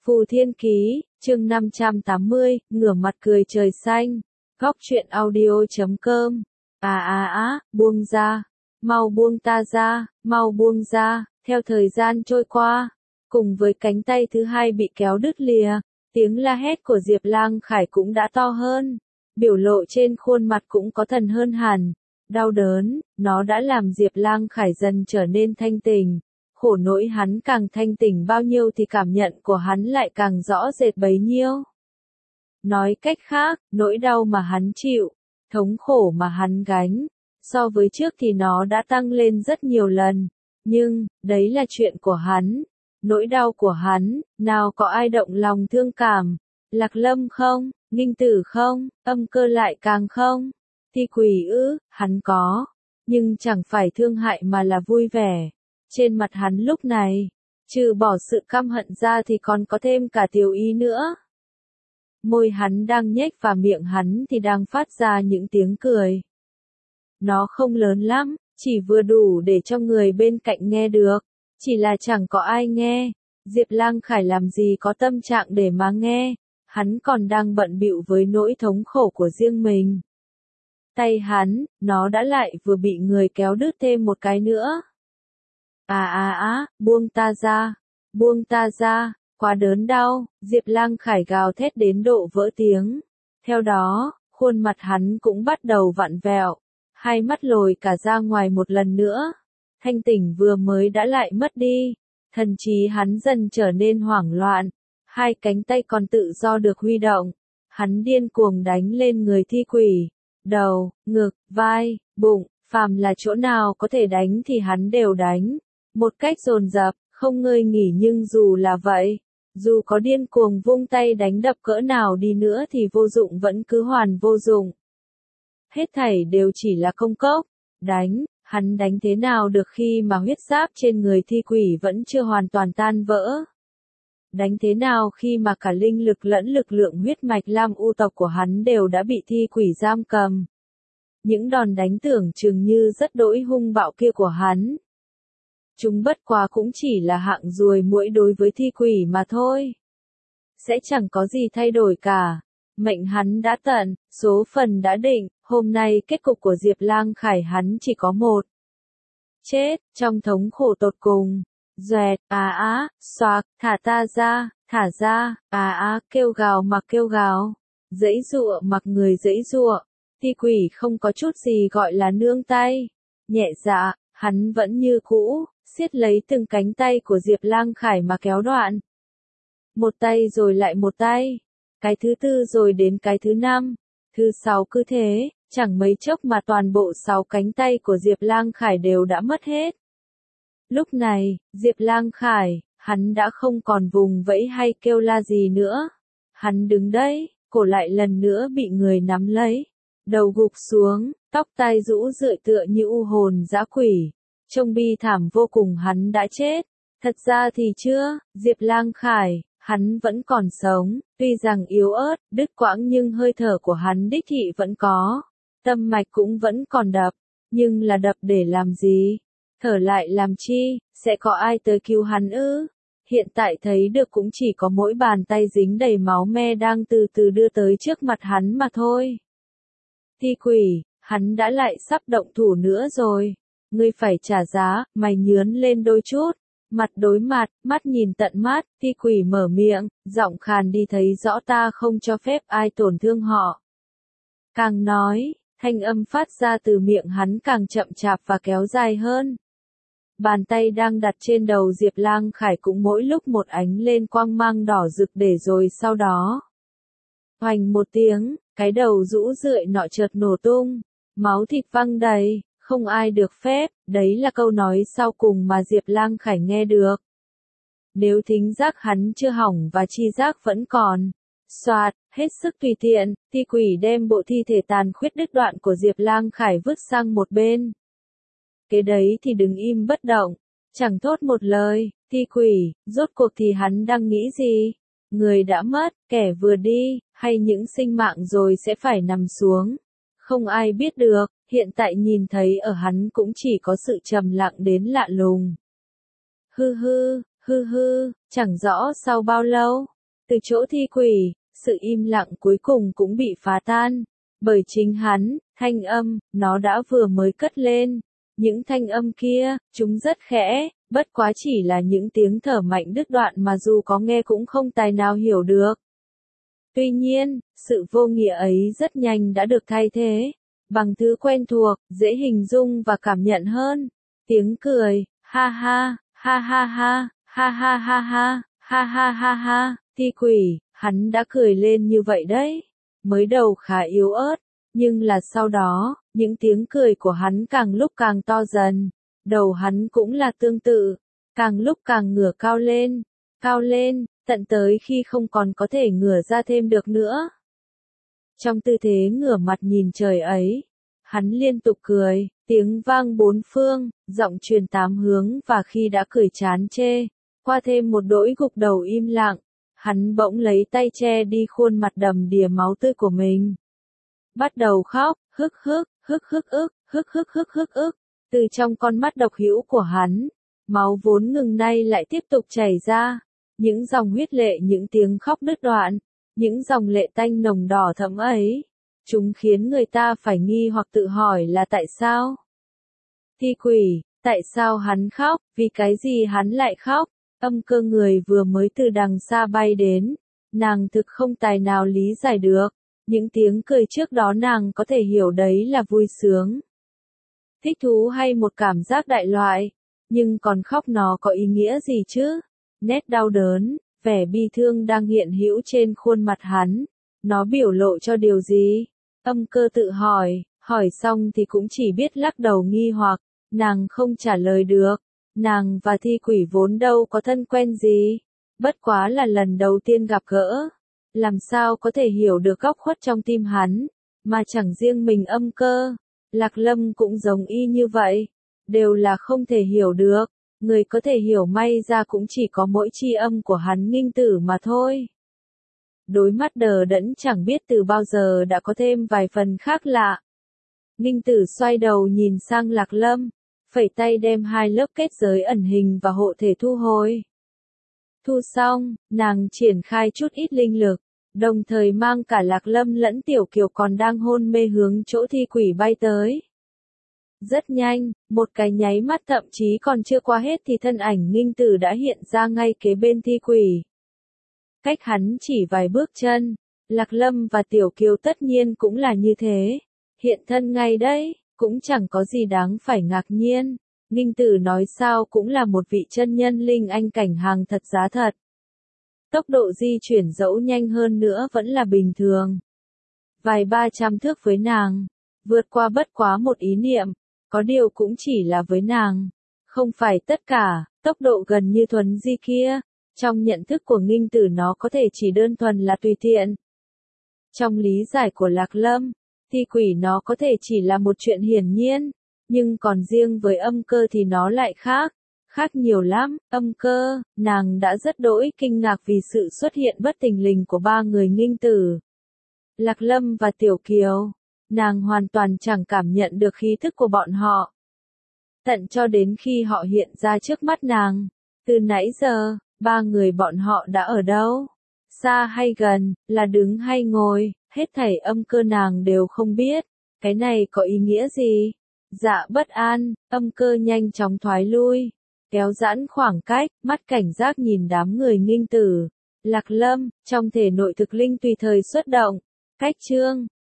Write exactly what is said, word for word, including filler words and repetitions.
Phù Thiên Ký, chương năm trăm tám mươi, ngửa mặt cười trời xanh. Góc truyện audio chấm com. À à á, buông ra. Mau buông ta ra, mau buông ra. Theo thời gian trôi qua, cùng với cánh tay thứ hai bị kéo đứt lìa, tiếng la hét của Diệp Lang Khải cũng đã to hơn. Biểu lộ trên khuôn mặt cũng có thần hơn hẳn. Đau đớn, nó đã làm Diệp Lang Khải dần trở nên thanh tỉnh. Khổ nỗi hắn càng thanh tỉnh bao nhiêu thì cảm nhận của hắn lại càng rõ rệt bấy nhiêu. Nói cách khác, nỗi đau mà hắn chịu, thống khổ mà hắn gánh, so với trước thì nó đã tăng lên rất nhiều lần. Nhưng, đấy là chuyện của hắn, nỗi đau của hắn, nào có ai động lòng thương cảm. Lạc Lâm không, Nghinh Tử không, Âm Cơ lại càng không. Thi Quỷ ư, hắn có, nhưng chẳng phải thương hại mà là vui vẻ. Trên mặt hắn lúc này, trừ bỏ sự căm hận ra thì còn có thêm cả tiểu ý nữa. Môi hắn đang nhếch và miệng hắn thì đang phát ra những tiếng cười. Nó không lớn lắm, chỉ vừa đủ để cho người bên cạnh nghe được, chỉ là chẳng có ai nghe. Diệp Lang Khải làm gì có tâm trạng để mà nghe, hắn còn đang bận bịu với nỗi thống khổ của riêng mình. Tay hắn, nó đã lại vừa bị người kéo đứt thêm một cái nữa. À à á, buông ta ra, buông ta ra, quá đớn đau, Diệp Lang Khải gào thét đến độ vỡ tiếng. Theo đó, khuôn mặt hắn cũng bắt đầu vặn vẹo, hai mắt lồi cả ra ngoài một lần nữa. Thanh tỉnh vừa mới đã lại mất đi, thần trí hắn dần trở nên hoảng loạn, hai cánh tay còn tự do được huy động. Hắn điên cuồng đánh lên người thi quỷ, đầu, ngực, vai, bụng, phàm là chỗ nào có thể đánh thì hắn đều đánh. Một cách dồn dập, không ngơi nghỉ, nhưng dù là vậy, dù có điên cuồng vung tay đánh đập cỡ nào đi nữa thì vô dụng vẫn cứ hoàn vô dụng. Hết thảy đều chỉ là công cốc. Đánh, hắn đánh thế nào được khi mà huyết giáp trên người thi quỷ vẫn chưa hoàn toàn tan vỡ? Đánh thế nào khi mà cả linh lực lẫn lực lượng huyết mạch Lam U tộc của hắn đều đã bị thi quỷ giam cầm? Những đòn đánh tưởng chừng như rất đỗi hung bạo kia của hắn, chúng bất quá cũng chỉ là hạng ruồi muỗi đối với thi quỷ mà thôi. Sẽ chẳng có gì thay đổi cả. Mệnh hắn đã tận, số phần đã định, hôm nay kết cục của Diệp Lang Khải hắn chỉ có một. Chết, trong thống khổ tột cùng. Doẹt, á á, xoạc, thả ta ra, thả ra, á á, kêu gào mặc kêu gào. Giãy giụa mặc người giãy giụa. Thi quỷ không có chút gì gọi là nương tay. Nhẹ dạ, hắn vẫn như cũ, siết lấy từng cánh tay của Diệp Lang Khải mà kéo đoạn. Một tay rồi lại một tay. Cái thứ tư rồi đến cái thứ năm. Thứ sáu cứ thế, chẳng mấy chốc mà toàn bộ sáu cánh tay của Diệp Lang Khải đều đã mất hết. Lúc này, Diệp Lang Khải, hắn đã không còn vùng vẫy hay kêu la gì nữa. Hắn đứng đấy, cổ lại lần nữa bị người nắm lấy. Đầu gục xuống, tóc tai rũ rượi tựa như u hồn dã quỷ. Trông bi thảm vô cùng, hắn đã chết. Thật ra thì chưa, Diệp Lang Khải, hắn vẫn còn sống, tuy rằng yếu ớt, đứt quãng nhưng hơi thở của hắn đích thị vẫn có. Tâm mạch cũng vẫn còn đập, nhưng là đập để làm gì? Thở lại làm chi? Sẽ có ai tới cứu hắn ư? Hiện tại thấy được cũng chỉ có mỗi bàn tay dính đầy máu me đang từ từ đưa tới trước mặt hắn mà thôi. Thi quỷ, hắn đã lại sắp động thủ nữa rồi. Ngươi phải trả giá, mày nhướn lên đôi chút. Mặt đối mặt, mắt nhìn tận mắt, thi quỷ mở miệng, giọng khàn đi, thấy rõ ta không cho phép ai tổn thương họ. Càng nói, thanh âm phát ra từ miệng hắn càng chậm chạp và kéo dài hơn. Bàn tay đang đặt trên đầu Diệp Lang Khải cũng mỗi lúc một ánh lên quang mang đỏ rực, để rồi sau đó. Hoành một tiếng, cái đầu rũ rượi nọ chợt nổ tung, máu thịt văng đầy. Không ai được phép, đấy là câu nói sau cùng mà Diệp Lang Khải nghe được. Nếu thính giác hắn chưa hỏng và chi giác vẫn còn. Soạt, hết sức tùy tiện, thi quỷ đem bộ thi thể tàn khuyết đứt đoạn của Diệp Lang Khải vứt sang một bên. Cái đấy thì đứng im bất động, chẳng thốt một lời. Thi quỷ, rốt cuộc thì hắn đang nghĩ gì? Người đã mất, kẻ vừa đi, hay những sinh mạng rồi sẽ phải nằm xuống? Không ai biết được. Hiện tại nhìn thấy ở hắn cũng chỉ có sự trầm lặng đến lạ lùng. Hư hư, hư hư, Chẳng rõ sau bao lâu, từ chỗ thi quỷ, sự im lặng cuối cùng cũng bị phá tan. Bởi chính hắn, thanh âm, nó đã vừa mới cất lên. Những thanh âm kia, chúng rất khẽ, bất quá chỉ là những tiếng thở mạnh đứt đoạn mà dù có nghe cũng không tài nào hiểu được. Tuy nhiên, sự vô nghĩa ấy rất nhanh đã được thay thế bằng thứ quen thuộc, dễ hình dung và cảm nhận hơn. Tiếng cười, ha ha, ha ha ha, ha ha ha ha, ha ha ha ha, thi quỷ, hắn đã cười lên như vậy đấy. Mới đầu khá yếu ớt, nhưng là sau đó, những tiếng cười của hắn càng lúc càng to dần. Đầu hắn cũng là tương tự, càng lúc càng ngửa cao lên, cao lên, tận tới khi không còn có thể ngửa ra thêm được nữa. Trong tư thế ngửa mặt nhìn trời ấy, hắn liên tục cười, tiếng vang bốn phương, giọng truyền tám hướng và khi đã cười chán chê, qua thêm một đỗi gục đầu im lặng, hắn bỗng lấy tay che đi khuôn mặt đầm đìa máu tươi của mình. Bắt đầu khóc, hức hức, hức hức ức, hức hức hức hức ức, từ trong con mắt độc hữu của hắn, máu vốn ngừng nay lại tiếp tục chảy ra, những dòng huyết lệ, những tiếng khóc đứt đoạn, những dòng lệ tanh nồng đỏ thẫm ấy, chúng khiến người ta phải nghi hoặc tự hỏi là tại sao? Thi quỷ, tại sao hắn khóc, vì cái gì hắn lại khóc? Âm Cơ người vừa mới từ đằng xa bay đến, nàng thực không tài nào lý giải được, những tiếng cười trước đó nàng có thể hiểu đấy là vui sướng, thích thú hay một cảm giác đại loại, nhưng còn khóc nó có ý nghĩa gì chứ? Nét đau đớn, vẻ bi thương đang hiện hữu trên khuôn mặt hắn, nó biểu lộ cho điều gì? Âm Cơ tự hỏi, hỏi xong thì cũng chỉ biết lắc đầu nghi hoặc, nàng không trả lời được, nàng và thi quỷ vốn đâu có thân quen gì, bất quá là lần đầu tiên gặp gỡ, làm sao có thể hiểu được góc khuất trong tim hắn, mà chẳng riêng mình Âm Cơ, Lạc Lâm cũng giống y như vậy, đều là không thể hiểu được. Người có thể hiểu may ra cũng chỉ có mỗi chi âm của hắn Nghinh Tử mà thôi. Đôi mắt đờ đẫn chẳng biết từ bao giờ đã có thêm vài phần khác lạ. Nghinh Tử xoay đầu nhìn sang Lạc Lâm, phẩy tay đem hai lớp kết giới ẩn hình và hộ thể thu hồi. Thu xong, nàng triển khai chút ít linh lực, đồng thời mang cả Lạc Lâm lẫn Tiểu Kiều còn đang hôn mê hướng chỗ thi quỷ bay tới. Rất nhanh, một cái nháy mắt thậm chí còn chưa qua hết thì thân ảnh Nghinh Tử đã hiện ra ngay kế bên thi quỷ. Cách hắn chỉ vài bước chân, Lạc Lâm và Tiểu Kiều tất nhiên cũng là như thế. Hiện thân ngay đấy, cũng chẳng có gì đáng phải ngạc nhiên. Nghinh Tử nói sao cũng là một vị chân nhân linh anh cảnh hàng thật giá thật. Tốc độ di chuyển dẫu nhanh hơn nữa vẫn là bình thường. Vài ba trăm thước với nàng, vượt qua bất quá một ý niệm. Có điều cũng chỉ là với nàng, không phải tất cả, tốc độ gần như thuần di kia, trong nhận thức của Nghinh Tử nó có thể chỉ đơn thuần là tùy tiện. Trong lý giải của Lạc Lâm, thi quỷ nó có thể chỉ là một chuyện hiển nhiên, nhưng còn riêng với Âm Cơ thì nó lại khác, khác nhiều lắm. Âm Cơ, nàng đã rất đỗi kinh ngạc vì sự xuất hiện bất thình lình của ba người Nghinh Tử, Lạc Lâm và Tiểu Kiều. Nàng hoàn toàn chẳng cảm nhận được khí thức của bọn họ. Tận cho đến khi họ hiện ra trước mắt nàng. Từ nãy giờ, ba người bọn họ đã ở đâu? Xa hay gần, là đứng hay ngồi, hết thảy Âm Cơ nàng đều không biết. Cái này có ý nghĩa gì? Dạ bất an, Âm Cơ nhanh chóng thoái lui. Kéo giãn khoảng cách, mắt cảnh giác nhìn đám người Nghinh Tử, Lạc Lâm, trong thể nội thực linh tùy thời xuất động. Cách chương